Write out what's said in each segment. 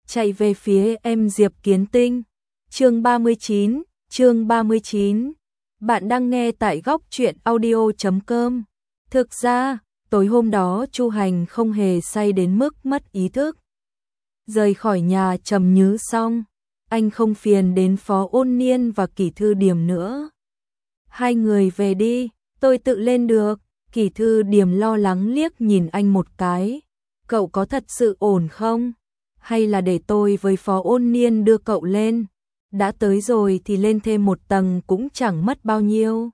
chạy về phía em Diệp Kiến Tinh. Chương 39. Bạn đang nghe tại góc truyện audio.com. Thực ra, tối hôm đó Chu Hành không hề say đến mức mất ý thức. Rời khỏi nhà Trầm Nhứ xong, anh không phiền đến Phó Ôn Niên và Kỷ Thư Điềm nữa. Hai người về đi, tôi tự lên được. Kỷ Thư Điềm lo lắng liếc nhìn anh một cái. Cậu có thật sự ổn không? Hay là để tôi với Phó Ôn Niên đưa cậu lên? Đã tới rồi thì lên thêm một tầng cũng chẳng mất bao nhiêu.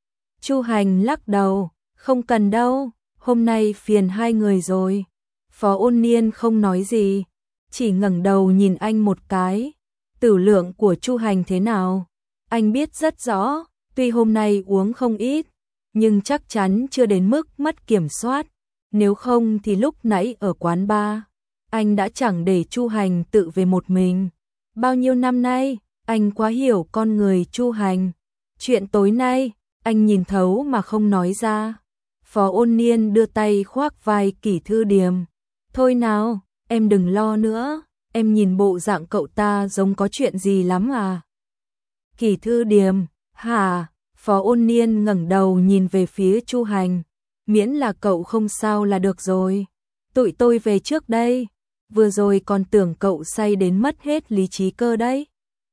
Chu Hành lắc đầu, không cần đâu, hôm nay phiền hai người rồi. Phó Ôn Niên không nói gì, chỉ ngẩng đầu nhìn anh một cái. Tử lượng của Chu Hành thế nào? Anh biết rất rõ, tuy hôm nay uống không ít, nhưng chắc chắn chưa đến mức mất kiểm soát. Nếu không thì lúc nãy ở quán bar, anh đã chẳng để Chu Hành tự về một mình. Bao nhiêu năm nay, anh quá hiểu con người Chu Hành. Chuyện tối nay, anh nhìn thấu mà không nói ra. Phó Ôn Niên đưa tay khoác vai Kỷ Thư Điềm. Thôi nào, em đừng lo nữa, em nhìn bộ dạng cậu ta giống có chuyện gì lắm à? Kỷ Thư Điềm, hả? Phó Ôn Niên ngẩng đầu nhìn về phía Chu Hành. Miễn là cậu không sao là được rồi. Tụi tôi về trước đây. Vừa rồi còn tưởng cậu say đến mất hết lý trí cơ đấy.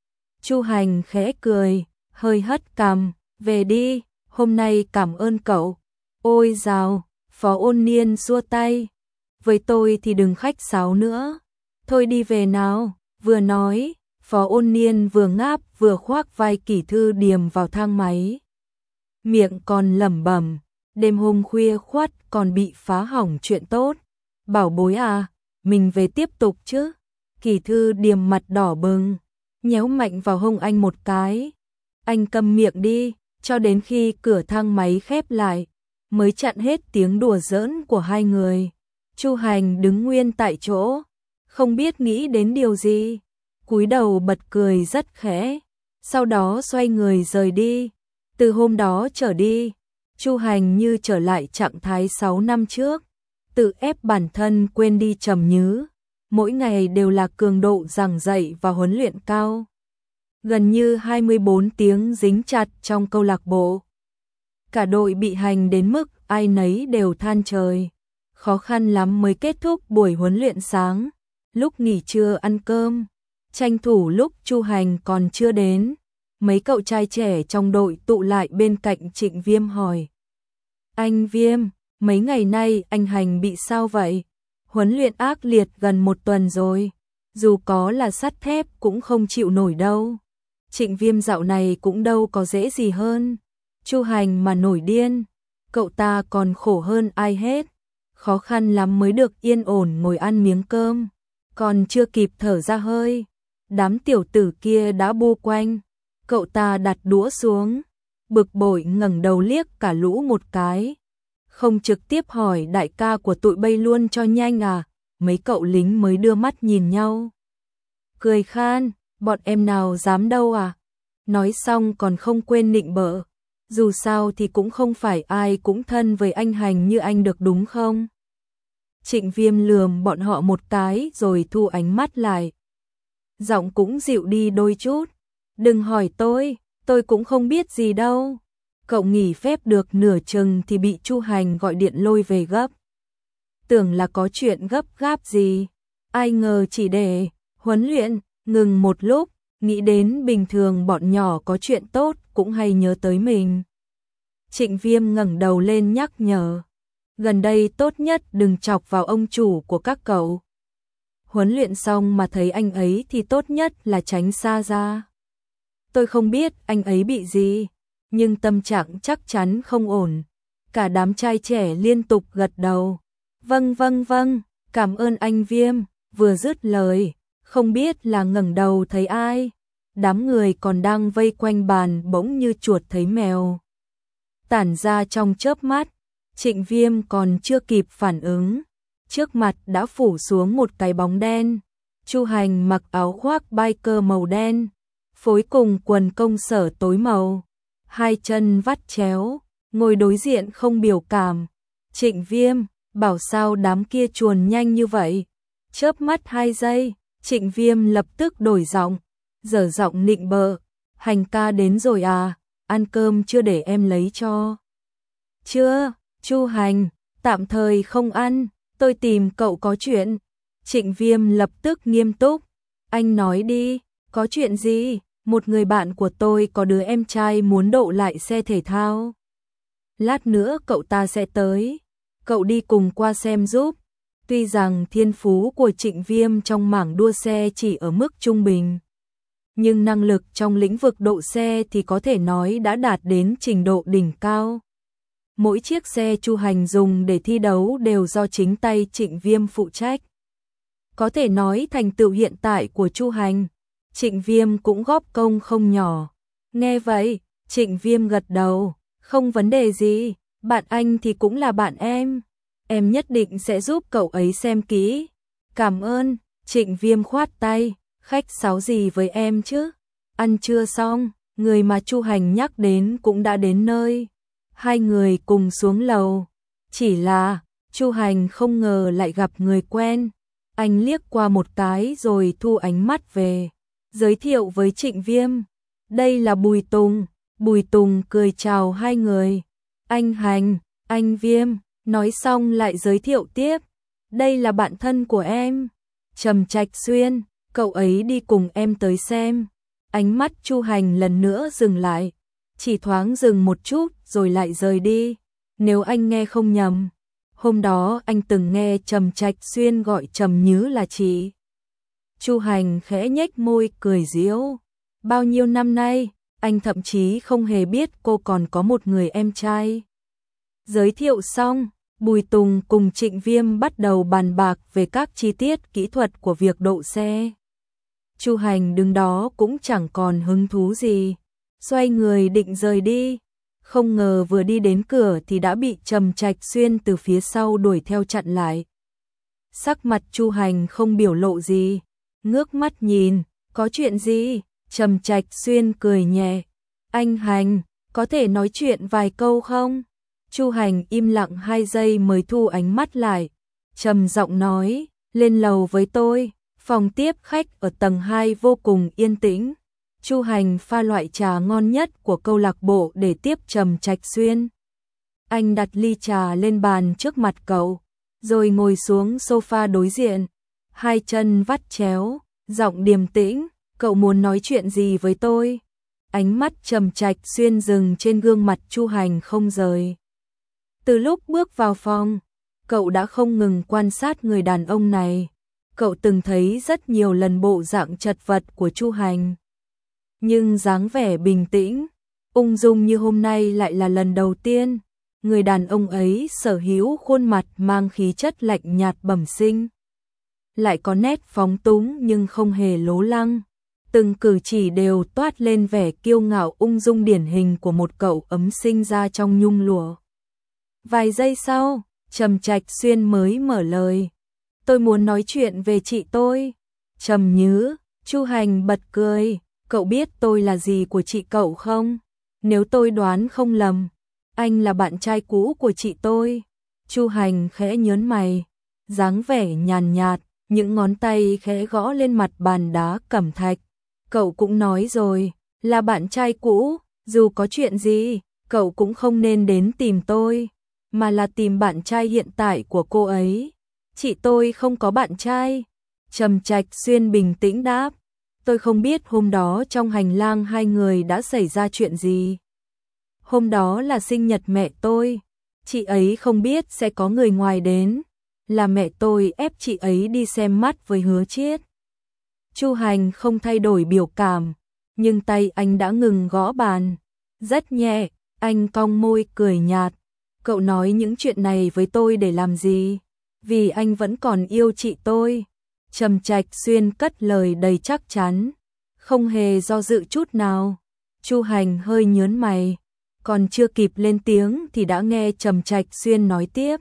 Chu Hành khẽ cười, hơi hất cằm. Về đi, hôm nay cảm ơn cậu. Ôi dào, Phó Ôn Niên xua tay. Với tôi thì đừng khách sáo nữa. Thôi đi về nào. Vừa nói, Phó Ôn Niên vừa ngáp vừa khoác vai Kỷ Thư Điềm vào thang máy. Miệng còn lẩm bẩm, đêm hôm khuya khoắt còn bị phá hỏng chuyện tốt. Bảo bối à, mình về tiếp tục chứ. Kỷ Thư Điềm mặt đỏ bừng, nhéo mạnh vào hông anh một cái. Anh câm miệng đi, cho đến khi cửa thang máy khép lại, mới chặn hết tiếng đùa giỡn của hai người. Chu Hành đứng nguyên tại chỗ, không biết nghĩ đến điều gì, cúi đầu bật cười rất khẽ, sau đó xoay người rời đi. Từ hôm đó trở đi, Chu Hành như trở lại trạng thái 6 năm trước, tự ép bản thân quên đi Trầm Nhứ, mỗi ngày đều là cường độ giảng dạy và huấn luyện cao. Gần như 24 tiếng dính chặt trong câu lạc bộ. Cả đội bị hành đến mức ai nấy đều than trời. Khó khăn lắm mới kết thúc buổi huấn luyện sáng. Lúc nghỉ trưa ăn cơm, tranh thủ lúc Chu Hành còn chưa đến, mấy cậu trai trẻ trong đội tụ lại bên cạnh Trịnh Viêm hỏi. Anh Viêm, mấy ngày nay anh Hành bị sao vậy? Huấn luyện ác liệt gần một tuần rồi, dù có là sắt thép cũng không chịu nổi đâu. Trịnh Viêm dạo này cũng đâu có dễ gì hơn. Chu Hành mà nổi điên, cậu ta còn khổ hơn ai hết. Khó khăn lắm mới được yên ổn ngồi ăn miếng cơm, còn chưa kịp thở ra hơi, đám tiểu tử kia đã bu quanh. Cậu ta đặt đũa xuống, bực bội ngẩng đầu liếc cả lũ một cái. Không trực tiếp hỏi đại ca của tụi bay luôn cho nhanh à? Mấy cậu lính mới đưa mắt nhìn nhau, cười khan, bọn em nào dám đâu à? Nói xong còn không quên nịnh bợ, dù sao thì cũng không phải ai cũng thân với anh Hành như anh được đúng không? Trịnh Viêm lườm bọn họ một cái rồi thu ánh mắt lại, giọng cũng dịu đi đôi chút. Đừng hỏi tôi cũng không biết gì đâu. Cậu nghỉ phép được nửa chừng thì bị Chu Hành gọi điện lôi về gấp. Tưởng là có chuyện gấp gáp gì, ai ngờ chỉ để huấn luyện. Ngừng một lúc, nghĩ đến bình thường bọn nhỏ có chuyện tốt cũng hay nhớ tới mình. Trịnh Viêm ngẩng đầu lên nhắc nhở, gần đây tốt nhất đừng chọc vào ông chủ của các cậu. Huấn luyện xong mà thấy anh ấy thì tốt nhất là tránh xa ra. Tôi không biết anh ấy bị gì, nhưng tâm trạng chắc chắn không ổn. Cả đám trai trẻ liên tục gật đầu. Vâng, cảm ơn anh Viêm. Vừa dứt lời, không biết là ngẩng đầu thấy ai. Đám người còn đang vây quanh bàn bỗng như chuột thấy mèo, tản ra trong chớp mắt. Trịnh Viêm còn chưa kịp phản ứng, trước mặt đã phủ xuống một cái bóng đen. Chu Hành mặc áo khoác biker màu đen, phối cùng quần công sở tối màu, hai chân vắt chéo, ngồi đối diện không biểu cảm. Trịnh Viêm, bảo sao đám kia chuồn nhanh như vậy? Chớp mắt 2 giây, Trịnh Viêm lập tức đổi giọng, dở giọng nịnh bợ, Hành ca đến rồi à, ăn cơm chưa để em lấy cho. Chưa, Chu Hành, tạm thời không ăn, tôi tìm cậu có chuyện. Trịnh Viêm lập tức nghiêm túc, anh nói đi, có chuyện gì? Một người bạn của tôi có đứa em trai muốn đậu lại xe thể thao. Lát nữa cậu ta sẽ tới, cậu đi cùng qua xem giúp. Tuy rằng thiên phú của Trịnh Viêm trong mảng đua xe chỉ ở mức trung bình, nhưng năng lực trong lĩnh vực độ xe thì có thể nói đã đạt đến trình độ đỉnh cao. Mỗi chiếc xe Chu Hành dùng để thi đấu đều do chính tay Trịnh Viêm phụ trách. Có thể nói thành tựu hiện tại của Chu Hành, Trịnh Viêm cũng góp công không nhỏ. Nghe vậy, Trịnh Viêm gật đầu, không vấn đề gì, bạn anh thì cũng là bạn em nhất định sẽ giúp cậu ấy xem kỹ. Cảm ơn, Trịnh Viêm khoát tay, khách sáo gì với em chứ? Ăn trưa xong, người mà Chu Hành nhắc đến cũng đã đến nơi. Hai người cùng xuống lầu, chỉ là Chu Hành không ngờ lại gặp người quen. Anh liếc qua một cái rồi thu ánh mắt về, giới thiệu với Trịnh Viêm. Đây là Bùi Tùng. Bùi Tùng cười chào hai người. Anh Hành, anh Viêm, nói xong lại giới thiệu tiếp. Đây là bạn thân của em, Trầm Trạch Xuyên, cậu ấy đi cùng em tới xem. Ánh mắt Chu Hành lần nữa dừng lại, chỉ thoáng dừng một chút rồi lại rời đi. Nếu anh nghe không nhầm, hôm đó anh từng nghe Trầm Trạch Xuyên gọi Trầm Nhứ là chị. Chu Hành khẽ nhếch môi cười giễu. Bao nhiêu năm nay, anh thậm chí không hề biết cô còn có một người em trai. Giới thiệu xong, Bùi Tùng cùng Trịnh Viêm bắt đầu bàn bạc về các chi tiết kỹ thuật của việc độ xe. Chu Hành đứng đó cũng chẳng còn hứng thú gì, xoay người định rời đi. Không ngờ vừa đi đến cửa thì đã bị Trầm Trạch Xuyên từ phía sau đuổi theo chặn lại. Sắc mặt Chu Hành không biểu lộ gì, ngước mắt nhìn, có chuyện gì? Trầm Trạch Xuyên cười nhẹ, anh Hành, có thể nói chuyện vài câu không? Chu Hành im lặng 2 giây mới thu ánh mắt lại, trầm giọng nói, lên lầu với tôi, phòng tiếp khách ở tầng 2 vô cùng yên tĩnh. Chu Hành pha loại trà ngon nhất của câu lạc bộ để tiếp Trầm Trạch Xuyên. Anh đặt ly trà lên bàn trước mặt cậu, rồi ngồi xuống sofa đối diện, hai chân vắt chéo, giọng điềm tĩnh, cậu muốn nói chuyện gì với tôi? Ánh mắt Trầm Trạch Xuyên dừng trên gương mặt Chu Hành không rời. Từ lúc bước vào phòng, cậu đã không ngừng quan sát người đàn ông này. Cậu từng thấy rất nhiều lần bộ dạng chật vật của Chu Hành, nhưng dáng vẻ bình tĩnh, ung dung như hôm nay lại là lần đầu tiên. Người đàn ông ấy sở hữu khuôn mặt mang khí chất lạnh nhạt bẩm sinh, lại có nét phóng túng nhưng không hề lố lăng. Từng cử chỉ đều toát lên vẻ kiêu ngạo ung dung điển hình của một cậu ấm sinh ra trong nhung lụa. Vài giây sau, Trầm Trạch Xuyên mới mở lời. Tôi muốn nói chuyện về chị tôi. Trầm Nhứ. Chu Hành bật cười. Cậu biết tôi là gì của chị cậu không? Nếu tôi đoán không lầm, anh là bạn trai cũ của chị tôi. Chu Hành khẽ nhớn mày, dáng vẻ nhàn nhạt, những ngón tay khẽ gõ lên mặt bàn đá cẩm thạch. Cậu cũng nói rồi, là bạn trai cũ, dù có chuyện gì, cậu cũng không nên đến tìm tôi, mà là tìm bạn trai hiện tại của cô ấy. Chị tôi không có bạn trai. Trầm Trạch Xuyên bình tĩnh đáp. Tôi không biết hôm đó trong hành lang hai người đã xảy ra chuyện gì. Hôm đó là sinh nhật mẹ tôi, chị ấy không biết sẽ có người ngoài đến, là mẹ tôi ép chị ấy đi xem mắt với Hứa Chiết. Chu Hành không thay đổi biểu cảm, nhưng tay anh đã ngừng gõ bàn. Rất nhẹ, anh cong môi cười nhạt. Cậu nói những chuyện này với tôi để làm gì? Vì anh vẫn còn yêu chị tôi. Trầm Trạch Xuyên cất lời đầy chắc chắn, không hề do dự chút nào. Chu Hành hơi nhớn mày, còn chưa kịp lên tiếng thì đã nghe Trầm Trạch Xuyên nói tiếp.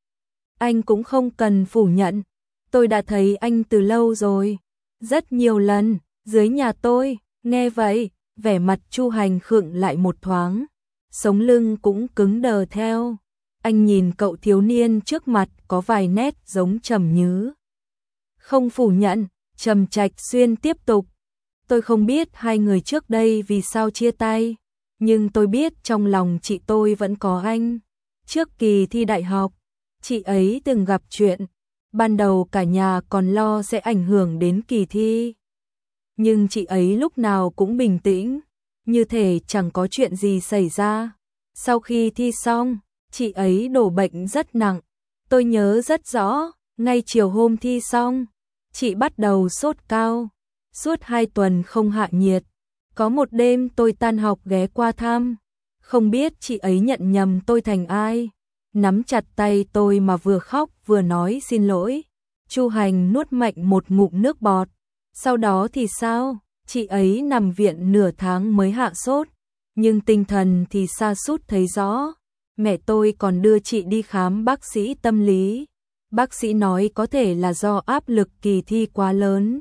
Anh cũng không cần phủ nhận, tôi đã thấy anh từ lâu rồi, rất nhiều lần, dưới nhà tôi. Nghe vậy, vẻ mặt Chu Hành khựng lại một thoáng, sống lưng cũng cứng đờ theo. Anh nhìn cậu thiếu niên trước mặt có vài nét giống Trầm Nhứ. Không phủ nhận, Trầm Trạch Xuyên tiếp tục, tôi không biết hai người trước đây vì sao chia tay, nhưng tôi biết trong lòng chị tôi vẫn có anh. Trước kỳ thi đại học, chị ấy từng gặp chuyện, ban đầu cả nhà còn lo sẽ ảnh hưởng đến kỳ thi. Nhưng chị ấy lúc nào cũng bình tĩnh, như thể chẳng có chuyện gì xảy ra. Sau khi thi xong, chị ấy đổ bệnh rất nặng. Tôi nhớ rất rõ, ngay chiều hôm thi xong, chị bắt đầu sốt cao, suốt 2 tuần không hạ nhiệt. Có một đêm tôi tan học ghé qua thăm, không biết chị ấy nhận nhầm tôi thành ai. Nắm chặt tay tôi mà vừa khóc vừa nói xin lỗi. Chu Hành nuốt mạnh một ngụm nước bọt. Sau đó thì sao? Chị ấy nằm viện nửa tháng mới hạ sốt, nhưng tinh thần thì sa sút thấy rõ. Mẹ tôi còn đưa chị đi khám bác sĩ tâm lý. Bác sĩ nói có thể là do áp lực kỳ thi quá lớn.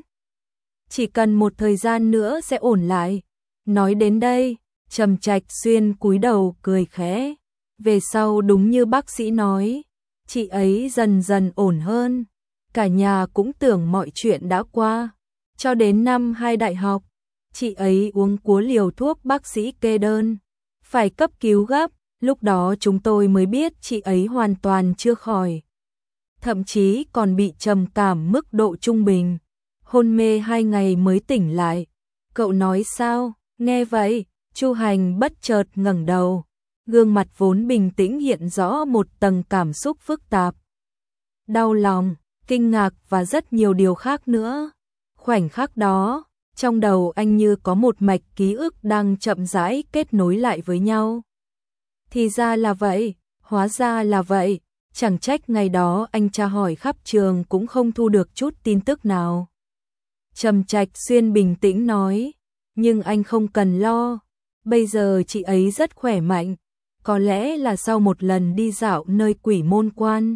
Chỉ cần một thời gian nữa sẽ ổn lại. Nói đến đây, Trầm Trạch Xuyên cúi đầu cười khẽ. Về sau đúng như bác sĩ nói, chị ấy dần dần ổn hơn. Cả nhà cũng tưởng mọi chuyện đã qua. Cho đến năm 2 đại học, chị ấy uống cúa liều thuốc bác sĩ kê đơn, phải cấp cứu gấp. Lúc đó chúng tôi mới biết chị ấy hoàn toàn chưa khỏi, thậm chí còn bị trầm cảm mức độ trung bình, hôn mê 2 ngày mới tỉnh lại. Cậu nói sao? Nghe vậy, Chu Hành bất chợt ngẩng đầu, gương mặt vốn bình tĩnh hiện rõ một tầng cảm xúc phức tạp. Đau lòng, kinh ngạc và rất nhiều điều khác nữa. Khoảnh khắc đó, trong đầu anh như có một mạch ký ức đang chậm rãi kết nối lại với nhau. Thì ra là vậy, hóa ra là vậy, chẳng trách ngày đó anh tra hỏi khắp trường cũng không thu được chút tin tức nào. Trầm Trạch Xuyên bình tĩnh nói, nhưng anh không cần lo, bây giờ chị ấy rất khỏe mạnh, có lẽ là sau một lần đi dạo nơi Quỷ Môn Quan.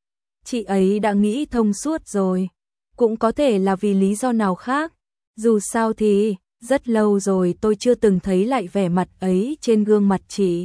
Chị ấy đã nghĩ thông suốt rồi, cũng có thể là vì lý do nào khác, dù sao thì rất lâu rồi tôi chưa từng thấy lại vẻ mặt ấy trên gương mặt chị.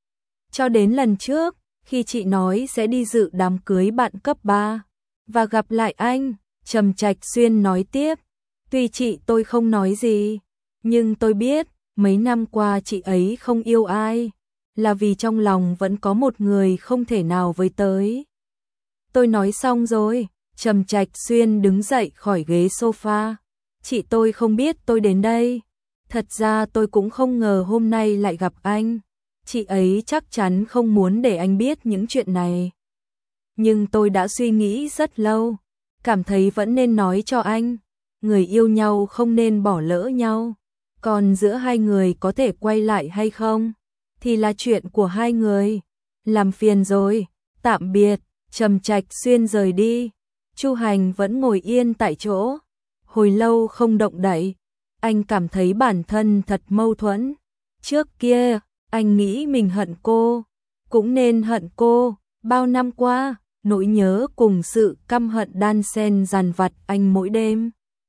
Cho đến lần trước, khi chị nói sẽ đi dự đám cưới bạn cấp 3 và gặp lại anh, Trầm Trạch Xuyên nói tiếp, tuy chị tôi không nói gì, nhưng tôi biết mấy năm qua chị ấy không yêu ai, là vì trong lòng vẫn có một người không thể nào với tới. Tôi nói xong rồi, Trầm Trạch Xuyên đứng dậy khỏi ghế sofa. Chị tôi không biết tôi đến đây. Thật ra tôi cũng không ngờ hôm nay lại gặp anh. Chị ấy chắc chắn không muốn để anh biết những chuyện này. Nhưng tôi đã suy nghĩ rất lâu, cảm thấy vẫn nên nói cho anh. Người yêu nhau không nên bỏ lỡ nhau. Còn giữa hai người có thể quay lại hay không, thì là chuyện của hai người. Làm phiền rồi, tạm biệt. Trầm Trạch Xuyên rời đi. Chu Hành vẫn ngồi yên tại chỗ, hồi lâu không động đậy. Anh cảm thấy bản thân thật mâu thuẫn. Trước kia, anh nghĩ mình hận cô, cũng nên hận cô. Bao năm qua, nỗi nhớ cùng sự căm hận đan xen dằn vặt anh mỗi đêm.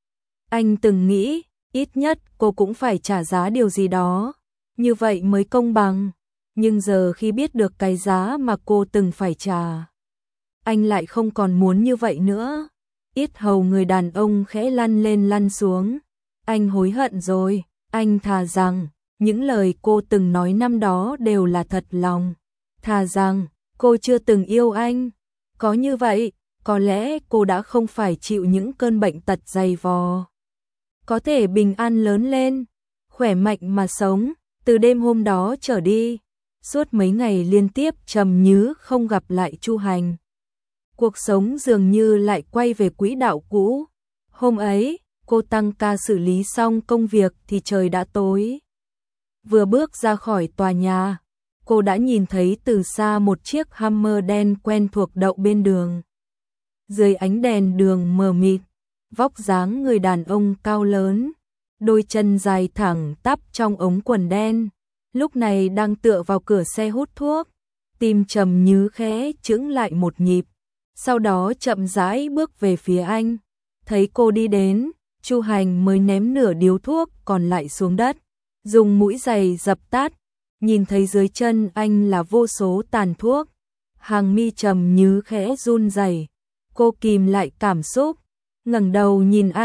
Anh từng nghĩ, ít nhất cô cũng phải trả giá điều gì đó, như vậy mới công bằng. Nhưng giờ khi biết được cái giá mà cô từng phải trả, anh lại không còn muốn như vậy nữa. Yết hầu người đàn ông khẽ lăn lên lăn xuống. Anh hối hận rồi, anh thà rằng những lời cô từng nói năm đó đều là thật lòng. Thà rằng cô chưa từng yêu anh. Có như vậy, có lẽ cô đã không phải chịu những cơn bệnh tật dày vò. Có thể bình an lớn lên, khỏe mạnh mà sống. Từ đêm hôm đó trở đi, suốt mấy ngày liên tiếp Trầm Nhứ không gặp lại Chu Hành. Cuộc sống dường như lại quay về quỹ đạo cũ. Hôm ấy, cô tăng ca xử lý xong công việc thì trời đã tối. Vừa bước ra khỏi tòa nhà, cô đã nhìn thấy từ xa một chiếc Hummer đen quen thuộc đậu bên đường. Dưới ánh đèn đường mờ mịt, vóc dáng người đàn ông cao lớn, đôi chân dài thẳng tắp trong ống quần đen, lúc này đang tựa vào cửa xe hút thuốc. Tim Trầm Nhứ khẽ chững lại một nhịp, sau đó chậm rãi bước về phía anh. Thấy cô đi đến, Chu Hành mới ném nửa điếu thuốc còn lại xuống đất, dùng mũi giày dập tắt. Nhìn thấy dưới chân anh là vô số tàn thuốc, hàng mi Trầm Nhứ khẽ run rẩy. Cô kìm lại cảm xúc, ngẩng đầu nhìn anh,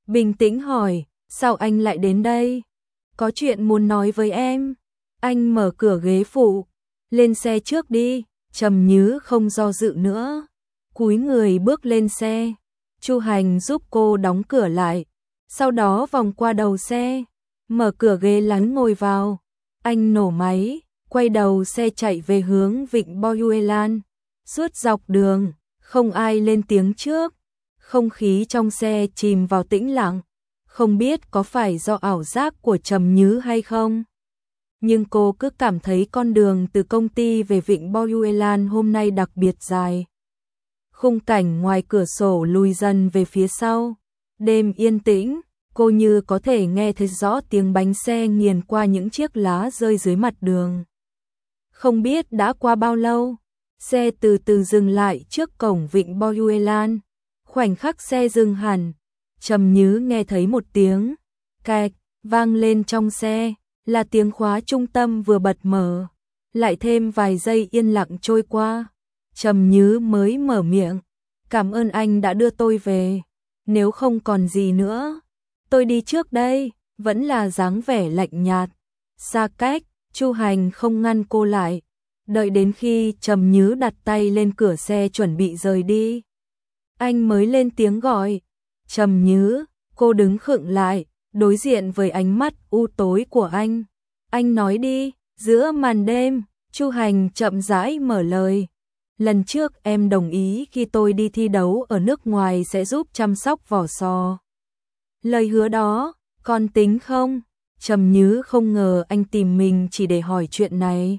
bình tĩnh hỏi, sao anh lại đến đây? Có chuyện muốn nói với em. Anh mở cửa ghế phụ, lên xe trước đi. Trầm Nhứ không do dự nữa, cúi người bước lên xe. Chu Hành giúp cô đóng cửa lại, sau đó vòng qua đầu xe, mở cửa ghế lái ngồi vào. Anh nổ máy, quay đầu xe chạy về hướng vịnh Bojuelan. Suốt dọc đường, không ai lên tiếng trước. Không khí trong xe chìm vào tĩnh lặng, không biết có phải do ảo giác của Trầm Nhứ hay không. Nhưng cô cứ cảm thấy con đường từ công ty về vịnh Bojuelan hôm nay đặc biệt dài. Khung cảnh ngoài cửa sổ lùi dần về phía sau. Đêm yên tĩnh, cô như có thể nghe thấy rõ tiếng bánh xe nghiền qua những chiếc lá rơi dưới mặt đường. Không biết đã qua bao lâu, xe từ từ dừng lại trước cổng vịnh Bojuelan. Khoảnh khắc xe dừng hẳn, Trầm Nhứ nghe thấy một tiếng cạch vang lên trong xe, là tiếng khóa trung tâm vừa bật mở. Lại thêm vài giây yên lặng trôi qua, Trầm Nhứ mới mở miệng, cảm ơn anh đã đưa tôi về, nếu không còn gì nữa, tôi đi trước đây. Vẫn là dáng vẻ lạnh nhạt, xa cách. Chu Hành không ngăn cô lại, đợi đến khi Trầm Nhứ đặt tay lên cửa xe chuẩn bị rời đi, anh mới lên tiếng gọi, Trầm Nhứ. Cô đứng khựng lại, đối diện với ánh mắt u tối của anh. Anh nói đi. Giữa màn đêm, Chu Hành chậm rãi mở lời. Lần trước em đồng ý khi tôi đi thi đấu ở nước ngoài sẽ giúp chăm sóc vỏ sò. Lời hứa đó, còn tính không? Trầm Nhứ không ngờ anh tìm mình chỉ để hỏi chuyện này.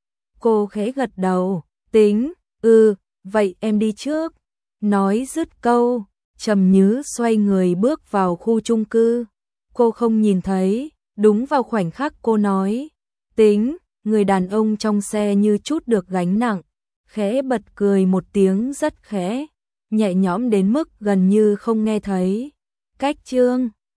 Cô khẽ gật đầu, tính, vậy em đi trước. Nói dứt câu, Trầm Nhứ xoay người bước vào khu chung cư. Cô không nhìn thấy, đúng vào khoảnh khắc cô nói, tính, người đàn ông trong xe như chút được gánh nặng, khẽ bật cười một tiếng rất khẽ, nhẹ nhõm đến mức gần như không nghe thấy. Cách chương